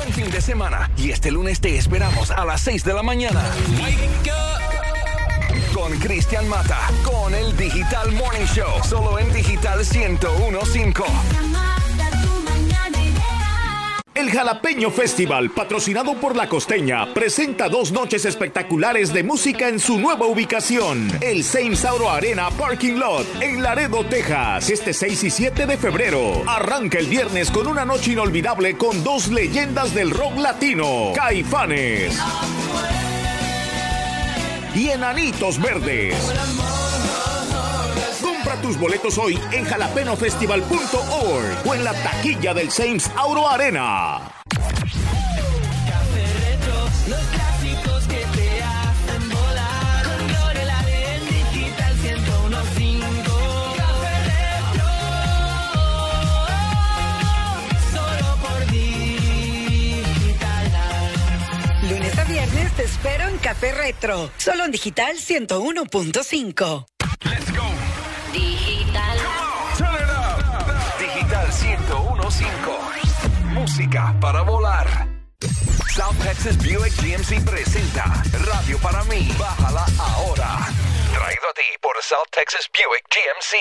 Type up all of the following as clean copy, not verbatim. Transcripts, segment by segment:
buen fin de semana. Y este lunes te esperamos a las 6 de la mañana. Con Cristian Mata, con el Digital Morning Show. Solo en Digital 101.5. El Jalapeño Festival, patrocinado por La Costeña, presenta 2 noches espectaculares de música en su nueva ubicación, el Sames Auro Arena Parking Lot, en Laredo, Texas, este 6 y 7 de febrero. Arranca el viernes con una noche inolvidable con 2 leyendas del rock latino, Caifanes y Enanitos Verdes. Compra tus boletos hoy en jalapenofestival.org o en la taquilla del Sames Auro Arena. Los clásicos que te hacen volar. Con Gloria en Digital 101.5. Café Retro. Solo por Digital. Lunes a viernes te espero en Café Retro. Solo en Digital 101.5. Let's go. Digital. Turn it up. Digital 101.5. Música para volar. South Texas Buick GMC presenta Radio para mí. Bájala ahora. Traído a ti por South Texas Buick GMC.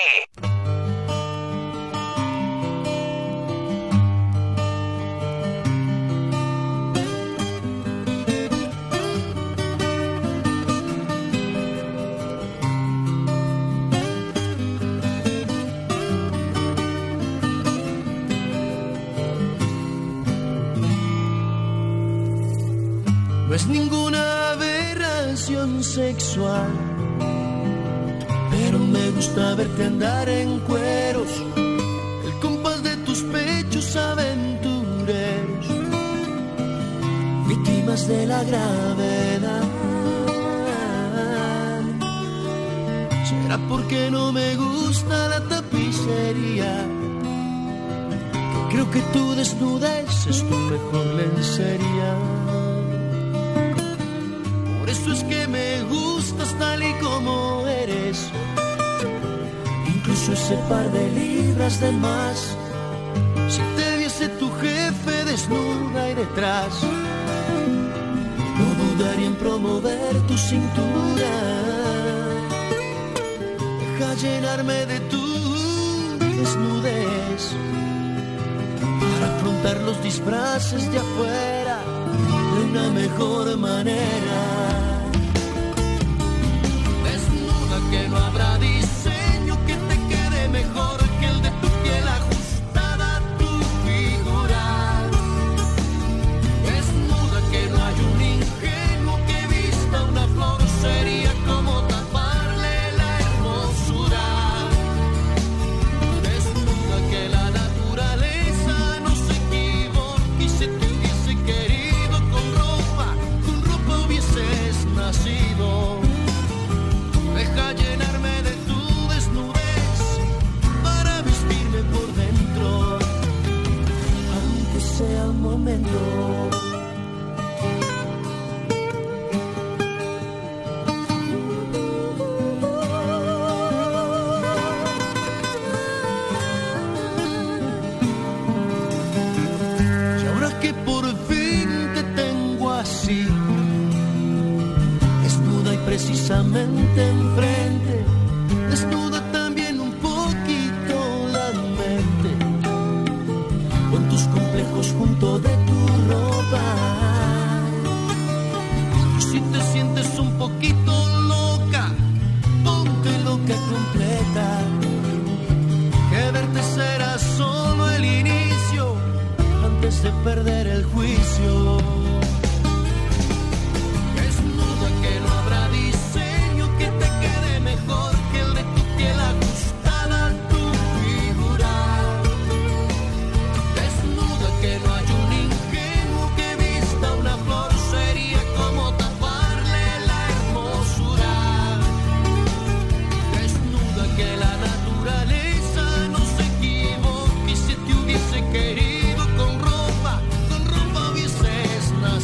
No es ninguna aberración sexual, pero me gusta verte andar en cueros, el compás de tus pechos aventureros, víctimas de la gravedad. ¿Será porque no me gusta la tapicería? Creo que tu desnudez es tu mejor lencería. Eso es que me gustas tal y como eres. Incluso ese par de libras de más. Si te viese tu jefe desnuda y detrás, no dudaría en promover tu cintura. Deja llenarme de tu desnudez para afrontar los disfraces de afuera de una mejor manera. Que no habrá diseño que te quede mejor que el de tu piel ajustada a tu figura. Desnuda que no hay un ingenuo que vista una flor, sería como taparle la hermosura. Desnuda que la naturaleza no se equivoque y si te hubiese querido con ropa hubieses nacido. Deja llenarme de tu desnudez para vestirme por dentro, aunque sea un momento. Y ahora que por fin te tengo así, desnuda y precisamente enfrente, desnuda también un poquito la mente, con tus complejos junto de tu ropa. Y si te sientes un poquito loca, ponte loca completa, que verte será solo el inicio, antes de perder el juicio. Mejor que el de tu piel ajustada a tu figura. Desnuda que no hay un ingenuo que vista una flor, sería como taparle la hermosura. Desnuda que la naturaleza no se equivoque y si te hubiese querido con ropa hubieses nacido.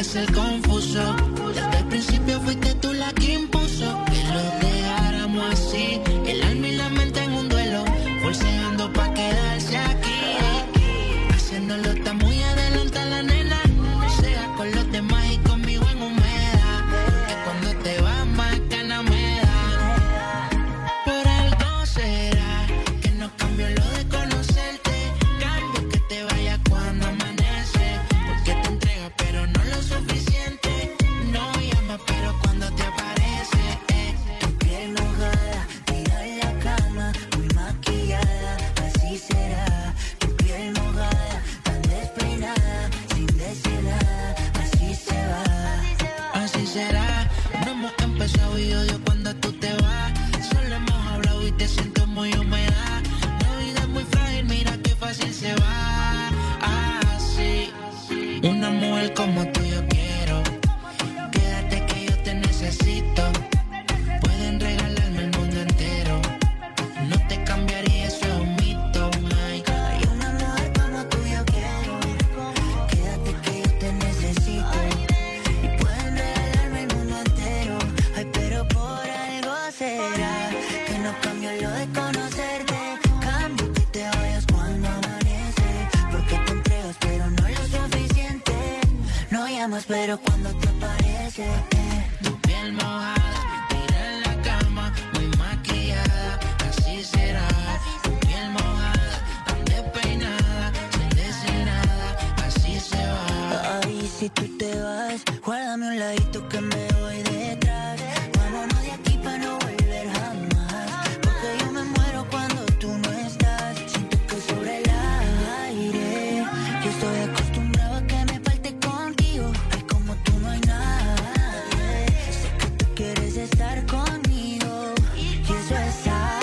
eres el confuso. Desde el principio fuiste tú la que impuso que lo dejáramos así. El alma y la mente en un duelo, forceando pa' quedarse aquí. Haciéndolo está muy adelante la nena. No sea con los demás y conmigo en humedad. Que cuando te vas más ganas me da. Por algo será que no cambio lo de conocerte. Cambio que te vayas cuando amanece. Porque te entregas pero no lo suficiente. No llamas pero cuando te aparece. Tu piel mojada, tira en la cama, muy maquillada, así será. Tu piel mojada, tan despeinada, sin decir nada, así se va. Así será. No hemos empezado y odio cuando tú te vas. Solo hemos hablado y te siento muy humedad. La vida es muy frágil, mira qué fácil se va. Así. Una mujer como tú yo quiero. Quédate que yo te necesito. Pueden regalarme el mundo entero. No te cambiaría, eso es un mito. Ay. Hay una mujer como tú yo quiero. Quédate que yo te necesito. Y pueden regalarme el mundo entero. Ay, pero por algo será que no cambio lo de conocerte. Cambio que te vayas cuando amanece. Porque te entregas pero no lo suficiente. No llamas pero cuando te aparece. Tu piel mojada, tira en la cama, muy maquillada, así será. Tu piel mojada, tan despeinada, sin decir nada, así se va. Ay, si tú te vas, guárdame un ladito que me voy detrás. Vámonos de aquí para no volver jamás. Porque yo me muero cuando tú no estás. Siento que sobre el aire yo estoy acostumbrado a que me falte contigo. Ay, como tú no hay nadie. Sé que tú quieres estar conmigo. Y eso es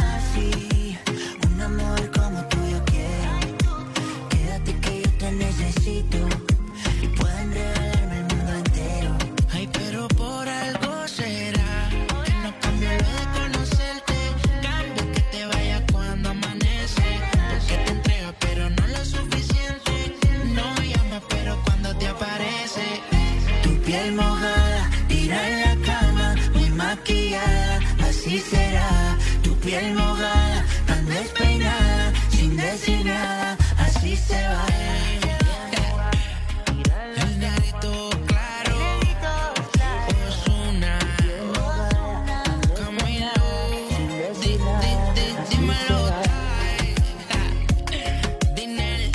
así. Una mujer como tú yo quiero. Quédate que yo te necesito. Y pueden regalarme el mundo entero. Ay, pero por algo será que no cambio lo de conocerte. Cambio que te vayas cuando amanece. Porque te entregas pero no lo suficiente. No llamas pero cuando te aparece. Tu piel mojada, tira en la cama, muy maquillada, así será. Tu piel mojada, tan despeinada, sin decir nada, así se va. El negrito claro, Ozuna, Camilo, dímelo, Dinel,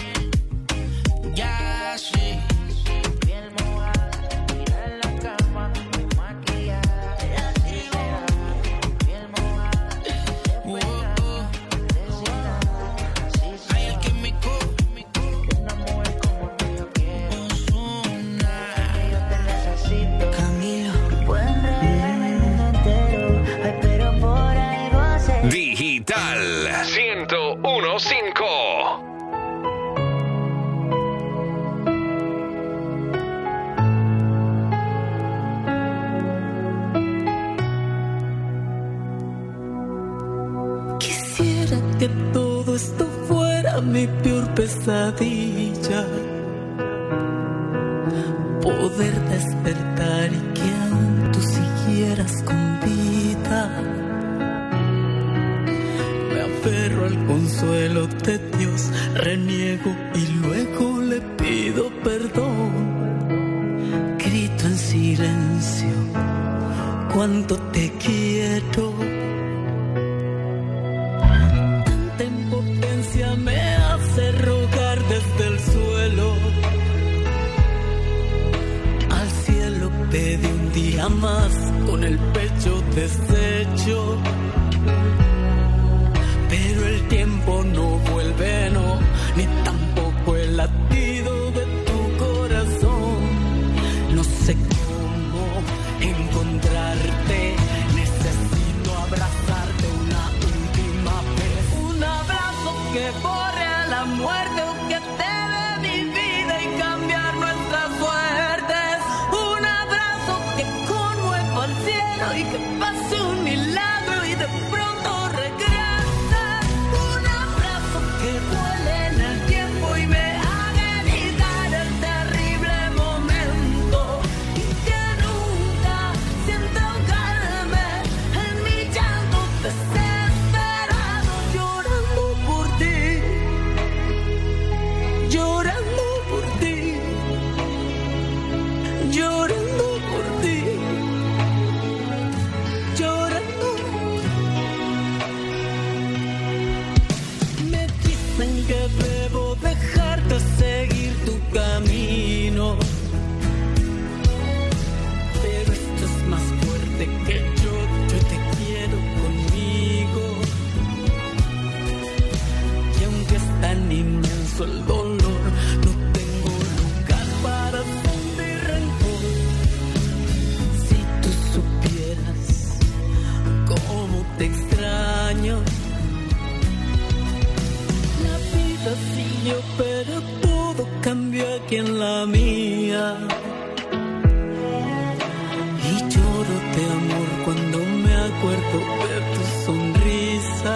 ya sí. Piel mojada, tira en la cama, muy maquillada, así será. Piel mojada, ay, el químico, una mujer como tú yo quiero. Ozuna, yo te necesito. Camilo, pueden regalarme el mundo entero, ay, pero por algo sé. Digital 101.5. Quisiera que todo esto fuera mi peor pesadilla. Poder despertar y que aún tú siguieras con vida. Me aferro al consuelo de Dios, reniego y luego le pido perdón. Grito en silencio cuánto te quiero. Tanta impotencia me hace rogar desde el suelo al cielo. Pedí un día más con el pecho deshecho, pero el tiempo no vuelve, no, ni tampoco el latido de tu corazón. No sé cómo encontrarte, necesito abrazarte una última vez. Un abrazo que borre a la muerte o que te dé mi vida y cambiar nuestras suertes. Un abrazo que conmueva al cielo y que pase un milagro y de pronto regrese. Un abrazo que vuele en el tiempo y me haga evitar el terrible momento. debo dejarte seguir tu camino. Pero esto es más fuerte que yo te quiero conmigo. Y aunque es tan inmenso el dolor, no tengo lugar para sentir rencor. Si tú supieras cómo te extraño. La vida siguió, pero todo cambió aquí en la mía. Y lloro de amor cuando me acuerdo de tu sonrisa.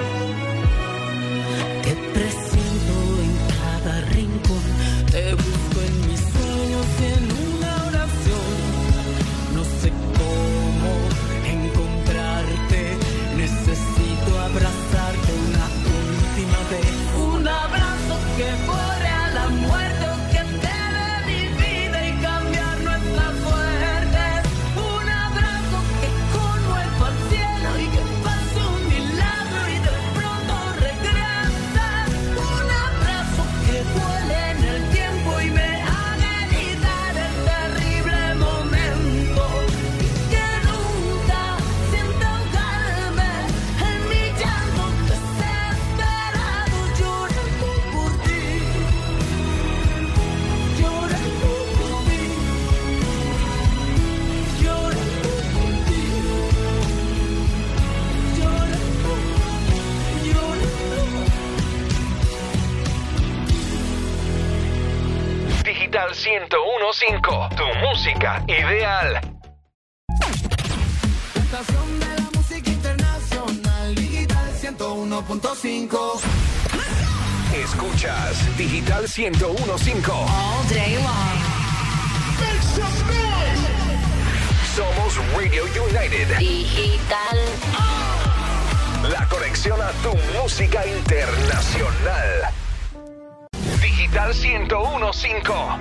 Te presiento en cada rincón, te busco en mis sueños y en una oración. No sé cómo encontrarte, necesito abrazarte una última vez. Un abrazo que borre a la muerte o que te dé mi vida y cambiar nuestras suertes. Un abrazo que conmueva al cielo y que pase un milagro y de pronto regrese. Un abrazo que vuele en el tiempo y me haga olvidar el terrible momento. Que nunca sienta ahogarme en mi llanto desesperado, llorando por ti, llorando por ti, llorando por ti, llorando, llorando. Digital 101.5, tu música ideal. Estación de la música internacional, Digital 101.5. Escuchas Digital 101.5. All day long. Somos Radio United. Digital. La conexión a tu música internacional. Digital 101.5.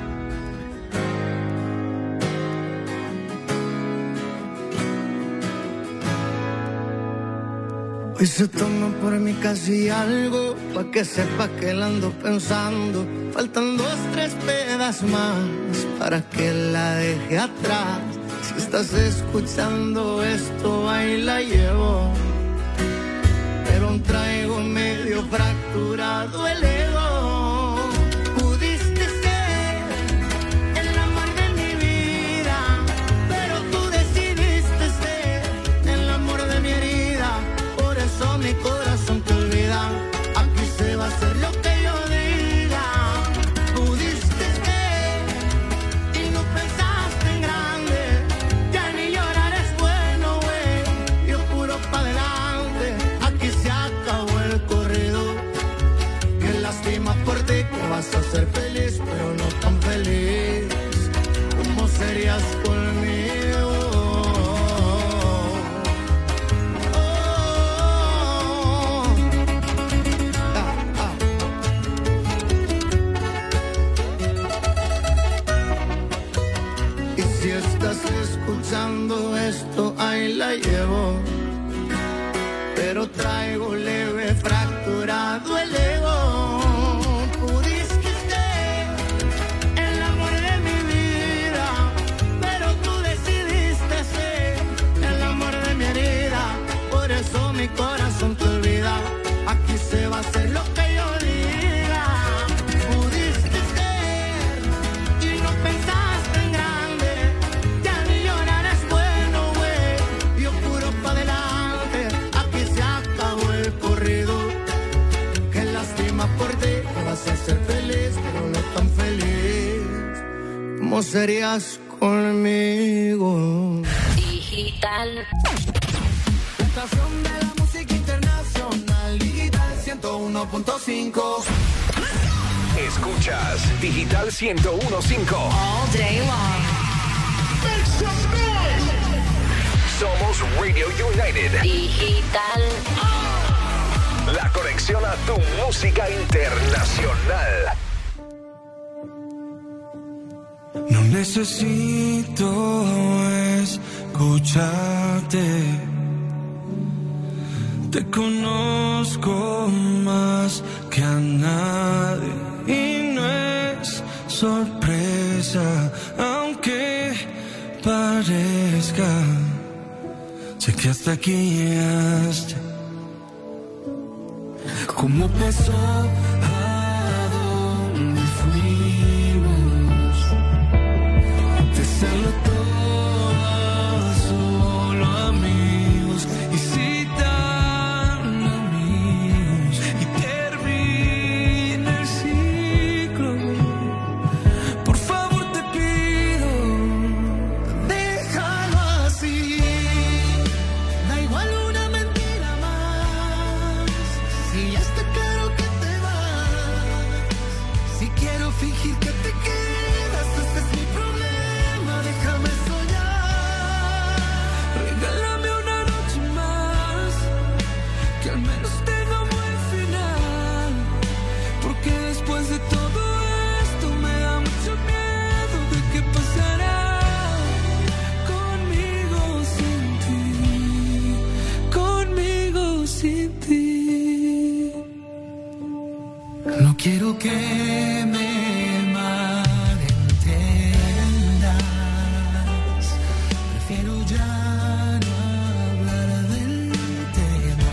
Hoy se toma por mí casi algo, pa' que sepas que la ando pensando. Faltan 2, 3 pedas más para que la deje atrás. Si estás escuchando esto, ahí la llevo. Pero traigo medio fracturado el ego. Pudiste ser el amor de mi vida, pero tú decidiste ser el amor de mi herida. Por eso mi corazón te olvida. Aquí se va a hacer lo que yo diga. Pudiste ser y no pensaste en grande. Ya ni llorar es bueno, güey. Yo puro pa' adelante. Aquí se acabó el corrido. Qué lástima por ti, que vas a ser feliz, pero no tan feliz. ¿Cómo serías conmigo? Y si estás escuchando esto, ahí la llevo. Pero traigo leve fracturado el ego. Pudiste ser el amor de mi vida, pero tú decidiste ser el amor de mi herida. Por eso mi corazón te olvida. Aquí se va a hacer lo que yo diga. Pudiste ser y no pensaste en grande. Ya ni llorar es bueno, güey. Yo puro pa' adelante. Aquí se acabó el corrido. Qué lástima por ti, que vas a ser feliz, pero no tan feliz. ¿Cómo serías conmigo? Digital. Estación de la música internacional, Digital 101.5. Escuchas Digital 101.5. All day long. Somos Radio United. Digital. La conexión a tu música internacional. No necesito escucharte. Te conozco más que que a nadie y no es sorpresa, aunque parezca. Sé que hasta aquí llegaste. ¿Cómo pasó? ¿A dónde fuimos? De serlo todo, solo amigos. Y si tan amigos y termina el ciclo, por favor te pido, déjalo así. Da igual una mentira más. Si ya está claro que te vas, si quiero fingir que te quedas, ese es mi problema. Déjame soñar. regálame una noche más, que al menos tenga un buen final, porque después de todo esto me da mucho miedo de qué pasará conmigo sin ti, conmigo sin ti. No quiero que me malentiendas. Prefiero ya no hablar del tema.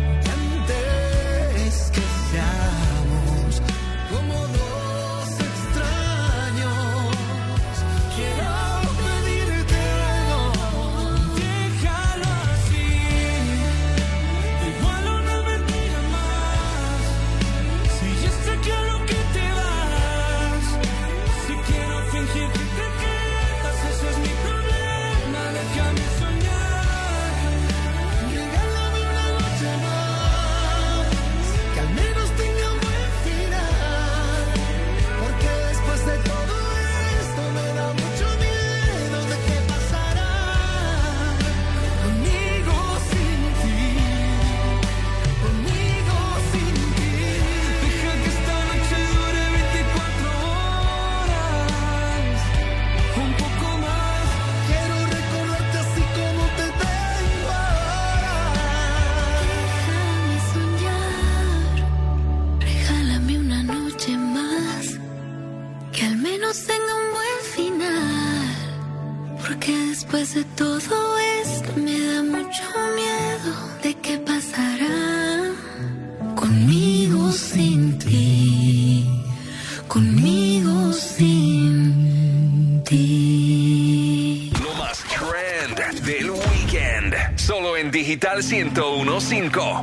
Antes que seamos como dos extraños, quiero pedirte algo. Déjalo así, igual una mentira más. Si ya está claro que te vas, si quiero fingir que te quedas, ese es mi problema. Déjame soñar. Regálame una noche más, que al menos tenga un buen final, porque después de todo esto me da mucho miedo de qué pasará conmigo sin ti, conmigo sin ti. Deja que esta noche dure 24 horas, un poco más. Quiero recordarte así como te tengo ahora. Déjame soñar, regálame una noche más, que al menos tenga un buen final, porque después de todo esto me da mucho miedo de qué pasará conmigo sin ti, conmigo sin ti. Lo más trend del weekend. Solo en Digital 101.5.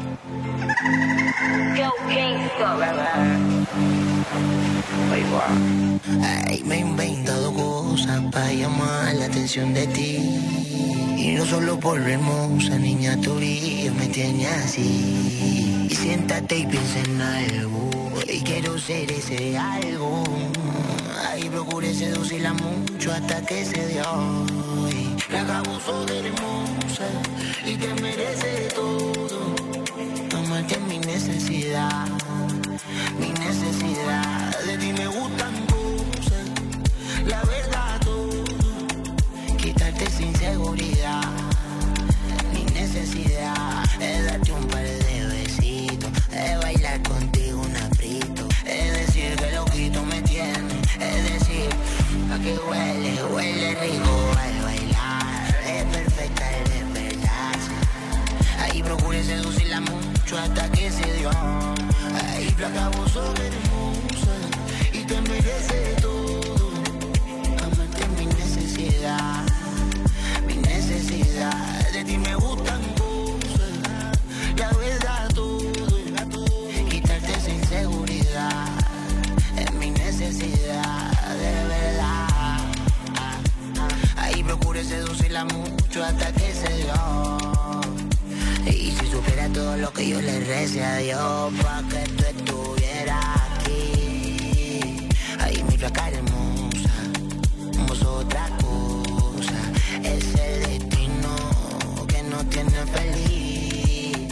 Ay, me he inventado cosas para llamar la atención de ti. Y no solo por hermosa niña, tu brillo me tiene así. Y siéntate y piensa en algo, y quiero ser ese algo. Ay, procuré seducirla mucho hasta que se dio. Y la abuso de hermosa y te merece todo. Amarte es mi necesidad, mi necesidad. De ti me gustan cosas, la verdad todo. Quitarte sin seguridad, mi necesidad. Es darte un par de besitos, es bailar contigo un aprieto. Es decir que loquito me tiene, es decir, a que huele, huele rico al bailar. Es perfecta, es verdad. Ahí procuré seducirla mucho hasta que se dio. Ahí flaca, vos sos hermosa y te mereces todo. Amarte es mi necesidad, mi necesidad. De ti me gustan cosas, la verdad todo. Quitarte sin seguridad es mi necesidad, de verdad. Ahí procuré seducirla mucho hasta que se dio. Y si supiera todo lo que yo le recé a Dios pa' que tú estuvieras aquí. Ay, mi flaca hermosa, vos otra cosa. Es el destino que nos tiene feliz.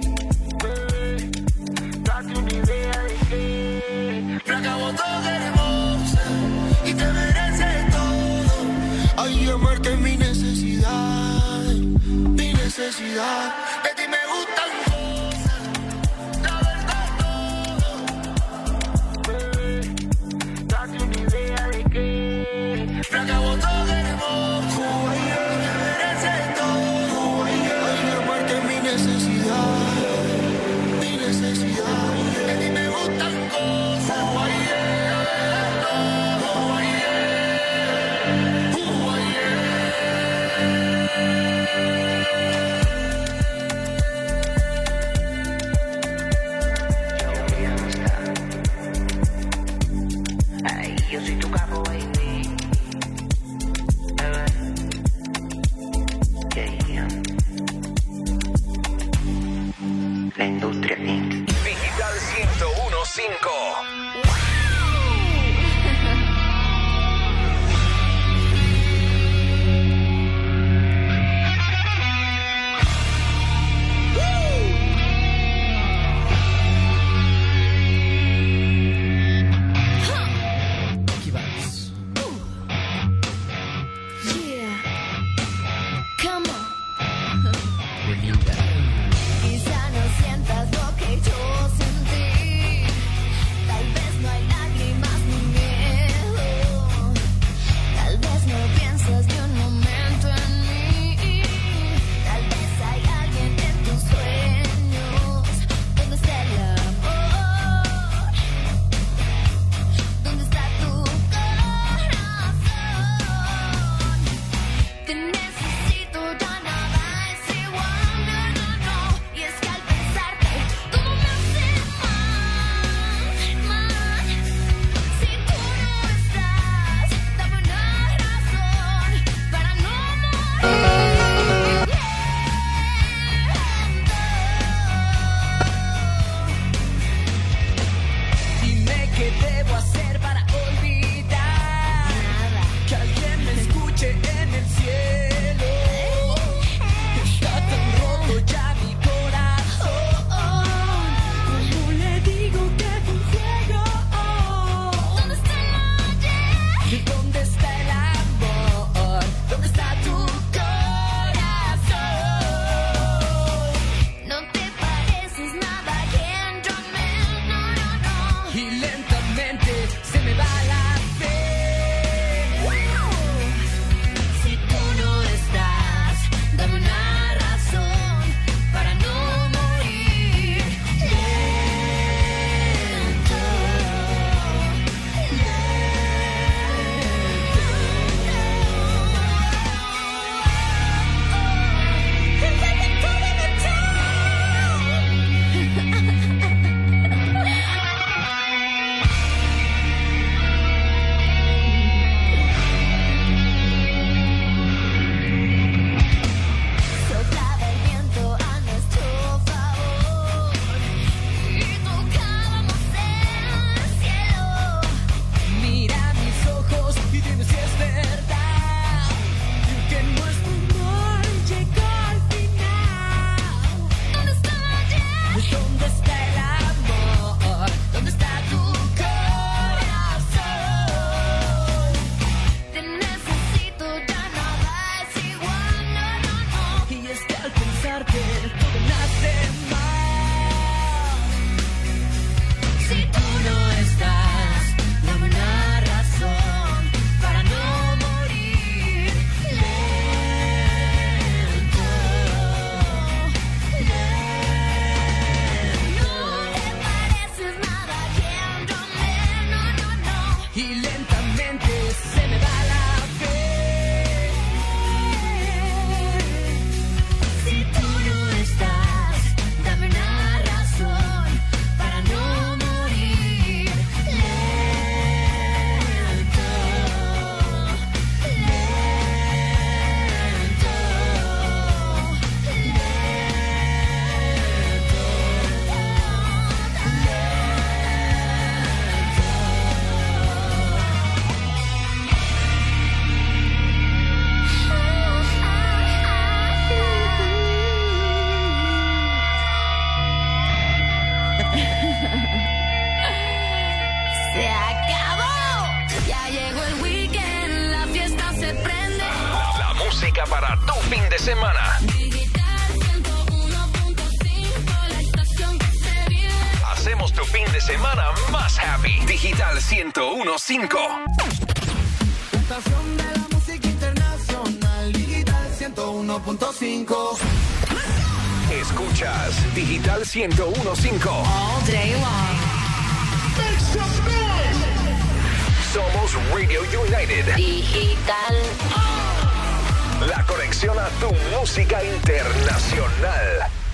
Date una idea de que flaca, vos sos hermosa y te mereces todo. Ay, amarte es mi necesidad, mi necesidad. De ti me gustan cosas, la verdad todo. Yo soy tu capo, baby. La industria Inc. Digital 101.5. Quizá no sientas lo que yo sentí. Tal vez no hay lágrimas ni miedo. Tal vez no piensas ni un momento en mí. Tal vez hay alguien en tus sueños. ¿Dónde está el amor? ¿Dónde está tu corazón? Te necesito, ya nada es igual. Y es que al pensarte, todo me hace mal. Si tú no estás, dame una razón para no morir. Dime qué debo hacer para olvidar. Nada. Que alguien me escuche en el cielo. Está tan roto ya mi corazón. ¿Cómo le digo que fue un ciego? ¿Dónde está el ayer? ¿Y dónde está el amor? ¿Dónde está tu corazón? No te pareces nada a quien yo amé. No, no, no. Y lentamente se me va la fe. Si tú no estás, dame una razón para no morir. Soplaba el viento a nuestro favor y tocábamos el cielo. Mira mis ojos y dime si es verdad que nuestro amor llegó al final. ¿Dónde está ayer? ¿Dónde está el amor? ¿Dónde está tu corazón? Te necesito, ya nada es igual. No, no, no. Y es que al pensarte todo me hace mal. Si tú no estás, dame una razón para no morir. Lento, lento. No te pareces nada a quien yo amé. No, no, no. Y lentamente se me va la fe. Si tú no estás, dame una razón para no morir. Lento, se acabó. Ya llegó el weekend, la fiesta se prende. La música para tu fin de semana. Digital 101.5, la estación que se vive. Hacemos tu fin de semana más happy. Digital 101.5. Estación de la música internacional, Digital 101.5. Escuchas Digital 101.5. All day long. Somos Radio United. Digital. La conexión a tu música internacional.